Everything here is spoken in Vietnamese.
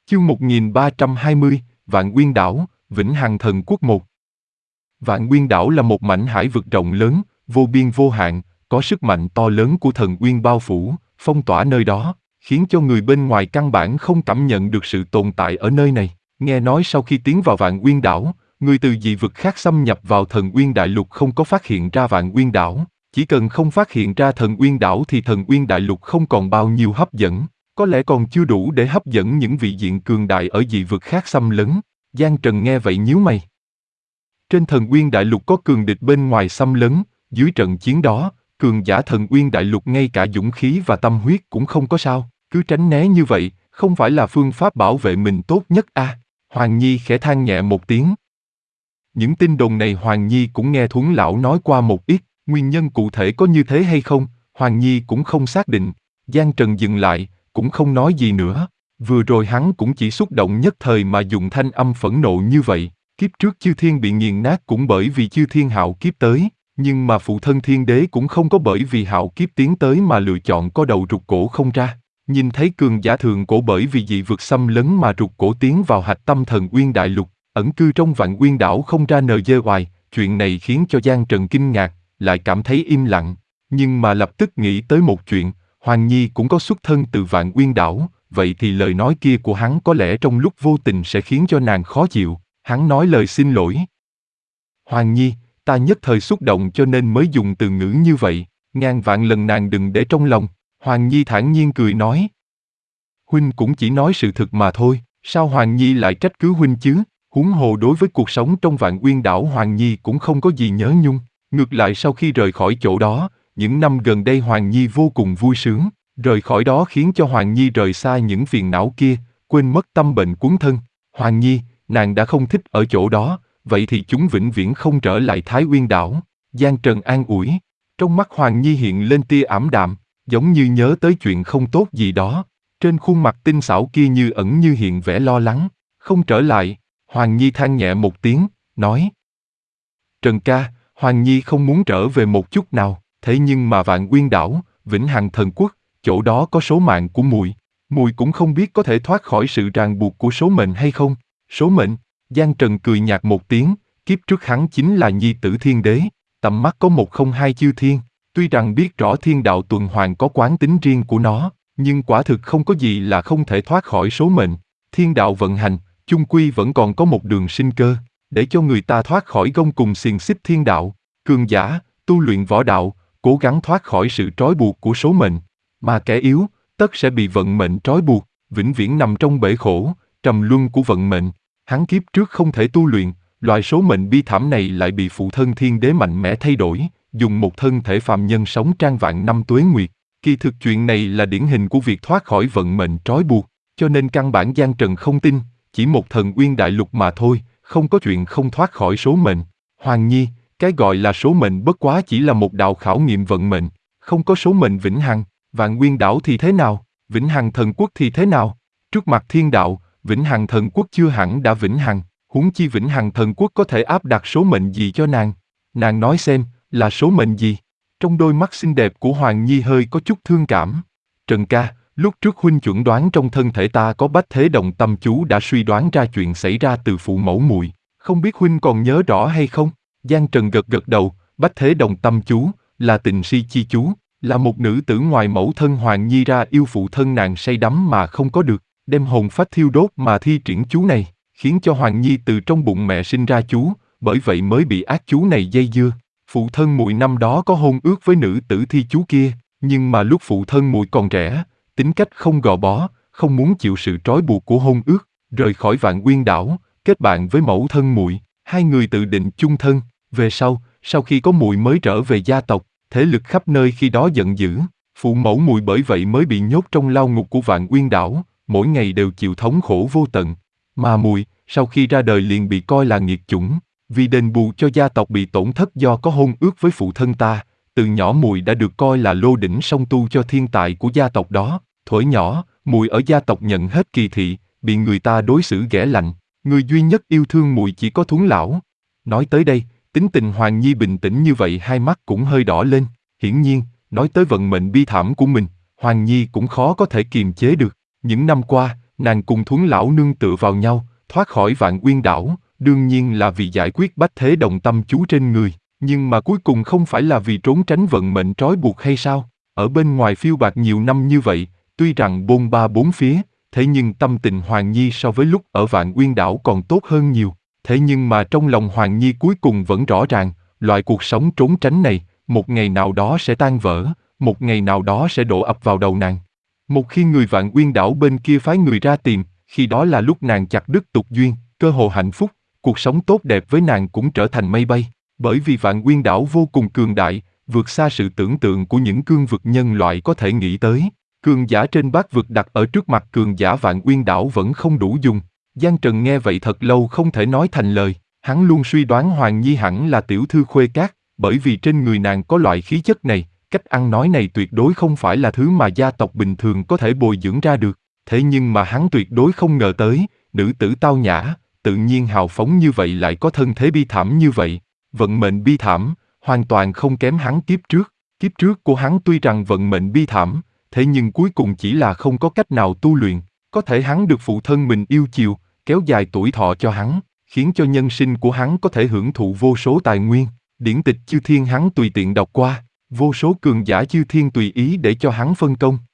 Chương 1320, Vạn Nguyên Đảo, Vĩnh Hằng Thần Quốc 1. Vạn Nguyên Đảo là một mảnh hải vực rộng lớn, vô biên vô hạn, có sức mạnh to lớn của thần nguyên bao phủ, phong tỏa nơi đó, khiến cho người bên ngoài căn bản không cảm nhận được sự tồn tại ở nơi này. Nghe nói sau khi tiến vào Vạn Nguyên Đảo, người từ dị vực khác xâm nhập vào Thần Nguyên Đại Lục không có phát hiện ra Vạn Nguyên Đảo. Chỉ cần không phát hiện ra Thần Nguyên Đảo thì Thần Nguyên Đại Lục không còn bao nhiêu hấp dẫn, có lẽ còn chưa đủ để hấp dẫn những vị diện cường đại ở dị vực khác xâm lấn. Giang Trần nghe vậy nhíu mày. Trên Thần Nguyên Đại Lục có cường địch bên ngoài xâm lấn, dưới trận chiến đó, cường giả Thần Nguyên Đại Lục ngay cả dũng khí và tâm huyết cũng không có sao, cứ tránh né như vậy, không phải là phương pháp bảo vệ mình tốt nhất à? Hoàng Nhi khẽ than nhẹ một tiếng. Những tin đồn này Hoàng Nhi cũng nghe Thuấn Lão nói qua một ít, nguyên nhân cụ thể có như thế hay không, Hoàng Nhi cũng không xác định. Giang Trần dừng lại, cũng không nói gì nữa. Vừa rồi hắn cũng chỉ xúc động nhất thời mà dùng thanh âm phẫn nộ như vậy. Kiếp trước Chư Thiên bị nghiền nát cũng bởi vì Chư Thiên hạo kiếp tới, nhưng mà phụ thân Thiên Đế cũng không có bởi vì hạo kiếp tiến tới mà lựa chọn có đầu rụt cổ không ra. Nhìn thấy cường giả thượng cổ bởi vì dị vực xâm lấn mà rụt cổ tiến vào hạch tâm Thần Nguyên Đại Lục, ẩn cư trong Vạn Nguyên Đảo không ra nờ dê oài, chuyện này khiến cho Giang Trần kinh ngạc, lại cảm thấy im lặng, nhưng mà lập tức nghĩ tới một chuyện, Hoàng Nhi cũng có xuất thân từ Vạn Nguyên Đảo, vậy thì lời nói kia của hắn có lẽ trong lúc vô tình sẽ khiến cho nàng khó chịu, hắn nói lời xin lỗi. Hoàng Nhi, ta nhất thời xúc động cho nên mới dùng từ ngữ như vậy, ngàn vạn lần nàng đừng để trong lòng, Hoàng Nhi thản nhiên cười nói. Huynh cũng chỉ nói sự thực mà thôi, sao Hoàng Nhi lại trách cứ huynh chứ? Huống hồ đối với cuộc sống trong Vạn Nguyên Đảo Hoàng Nhi cũng không có gì nhớ nhung, ngược lại sau khi rời khỏi chỗ đó, những năm gần đây Hoàng Nhi vô cùng vui sướng, rời khỏi đó khiến cho Hoàng Nhi rời xa những phiền não kia, quên mất tâm bệnh cuốn thân. Hoàng Nhi, nàng đã không thích ở chỗ đó, vậy thì chúng vĩnh viễn không trở lại Thái Nguyên Đảo. Giang Trần an ủi, trong mắt Hoàng Nhi hiện lên tia ảm đạm, giống như nhớ tới chuyện không tốt gì đó. Trên khuôn mặt tinh xảo kia như ẩn như hiện vẻ lo lắng, không trở lại. Hoàng Nhi than nhẹ một tiếng, nói. Trần ca, Hoàng Nhi không muốn trở về một chút nào, thế nhưng mà Vạn Nguyên Đảo, Vĩnh Hằng Thần Quốc, chỗ đó có số mạng của muội, muội cũng không biết có thể thoát khỏi sự ràng buộc của số mệnh hay không. Số mệnh? Giang Trần cười nhạt một tiếng, kiếp trước hắn chính là nhi tử Thiên Đế, tầm mắt có 102 chư thiên, tuy rằng biết rõ thiên đạo tuần hoàn có quán tính riêng của nó, nhưng quả thực không có gì là không thể thoát khỏi số mệnh. Thiên đạo vận hành, chung quy vẫn còn có một đường sinh cơ, để cho người ta thoát khỏi gông cùm xiềng xích thiên đạo. Cường giả, tu luyện võ đạo, cố gắng thoát khỏi sự trói buộc của số mệnh, mà kẻ yếu, tất sẽ bị vận mệnh trói buộc, vĩnh viễn nằm trong bể khổ, trầm luân của vận mệnh. Hắn kiếp trước không thể tu luyện, loại số mệnh bi thảm này lại bị phụ thân Thiên Đế mạnh mẽ thay đổi, dùng một thân thể phàm nhân sống trang vạn năm tuế nguyệt. Kỳ thực chuyện này là điển hình của việc thoát khỏi vận mệnh trói buộc, cho nên căn bản Giang Trần không tin, chỉ một Thần Nguyên Đại Lục mà thôi, không có chuyện không thoát khỏi số mệnh. Hoàng Nhi, cái gọi là số mệnh bất quá chỉ là một đạo khảo nghiệm vận mệnh, không có số mệnh vĩnh hằng. Vạn Nguyên Đảo thì thế nào? Vĩnh Hằng Thần Quốc thì thế nào? Trước mặt thiên đạo, Vĩnh Hằng Thần Quốc chưa hẳn đã vĩnh hằng, huống chi Vĩnh Hằng Thần Quốc có thể áp đặt số mệnh gì cho nàng? Nàng nói xem, là số mệnh gì? Trong đôi mắt xinh đẹp của Hoàng Nhi hơi có chút thương cảm. Trần ca, lúc trước huynh chuẩn đoán trong thân thể ta có Bách Thế Đồng Tâm Chú đã suy đoán ra chuyện xảy ra từ phụ mẫu muội, không biết huynh còn nhớ rõ hay không? Giang Trần gật gật đầu, Bách Thế Đồng Tâm Chú là tình si chi chú, là một nữ tử ngoài mẫu thân Hoàng Nhi ra yêu phụ thân nàng say đắm mà không có được, đem hồn phách thiêu đốt mà thi triển chú này, khiến cho Hoàng Nhi từ trong bụng mẹ sinh ra chú, bởi vậy mới bị ác chú này dây dưa. Phụ thân muội năm đó có hôn ước với nữ tử thi chú kia, nhưng mà lúc phụ thân muội còn trẻ, tính cách không gò bó, không muốn chịu sự trói buộc của hôn ước, rời khỏi Vạn Nguyên Đảo, kết bạn với mẫu thân muội, hai người tự định chung thân. Về sau khi có muội mới trở về gia tộc, thế lực khắp nơi khi đó giận dữ, phụ mẫu muội bởi vậy mới bị nhốt trong lao ngục của Vạn Nguyên Đảo, mỗi ngày đều chịu thống khổ vô tận. Mà muội, sau khi ra đời liền bị coi là nghiệt chủng. Vì đền bù cho gia tộc bị tổn thất do có hôn ước với phụ thân ta, từ nhỏ muội đã được coi là lô đỉnh song tu cho thiên tài của gia tộc đó. Thuở nhỏ, muội ở gia tộc nhận hết kỳ thị, bị người ta đối xử ghẻ lạnh. Người duy nhất yêu thương muội chỉ có Thuấn Lão. Nói tới đây, tính tình Hoàng Nhi bình tĩnh như vậy hai mắt cũng hơi đỏ lên. Hiển nhiên, nói tới vận mệnh bi thảm của mình, Hoàng Nhi cũng khó có thể kiềm chế được. Những năm qua, Nàng cùng Thuấn lão nương tựa vào nhau, thoát khỏi Vạn Uyên đảo, đương nhiên là vì giải quyết bách thế đồng tâm chú trên người, nhưng mà cuối cùng không phải là vì trốn tránh vận mệnh trói buộc hay sao? Ở bên ngoài phiêu bạt nhiều năm như vậy, tuy rằng bôn ba bốn phía, thế nhưng tâm tình Hoàng Nhi so với lúc ở Vạn Uyên đảo còn tốt hơn nhiều. Thế nhưng mà trong lòng Hoàng Nhi cuối cùng vẫn rõ ràng, loại cuộc sống trốn tránh này, một ngày nào đó sẽ tan vỡ, một ngày nào đó sẽ đổ ập vào đầu nàng. Một khi người Vạn Uyên đảo bên kia phái người ra tìm, khi đó là lúc nàng chặt đứt tục duyên, cơ hồ hạnh phúc, cuộc sống tốt đẹp với nàng cũng trở thành mây bay. Bởi vì Vạn Uyên đảo vô cùng cường đại, vượt xa sự tưởng tượng của những cương vực nhân loại có thể nghĩ tới. Cường giả trên bát vực đặt ở trước mặt cường giả Vạn Uyên đảo vẫn không đủ dùng. Giang Trần nghe vậy thật lâu không thể nói thành lời, hắn luôn suy đoán Hoàng Nhi hẳn là tiểu thư Khuê Cát, bởi vì trên người nàng có loại khí chất này, cách ăn nói này tuyệt đối không phải là thứ mà gia tộc bình thường có thể bồi dưỡng ra được. Thế nhưng mà hắn tuyệt đối không ngờ tới, nữ tử tao nhã, tự nhiên hào phóng như vậy lại có thân thế bi thảm như vậy. Vận mệnh bi thảm, hoàn toàn không kém hắn kiếp trước. Kiếp trước của hắn tuy rằng vận mệnh bi thảm, thế nhưng cuối cùng chỉ là không có cách nào tu luyện. Có thể hắn được phụ thân mình yêu chiều, kéo dài tuổi thọ cho hắn, khiến cho nhân sinh của hắn có thể hưởng thụ vô số tài nguyên. Điển tịch chư thiên hắn tùy tiện đọc qua, vô số cường giả chư thiên tùy ý để cho hắn phân công.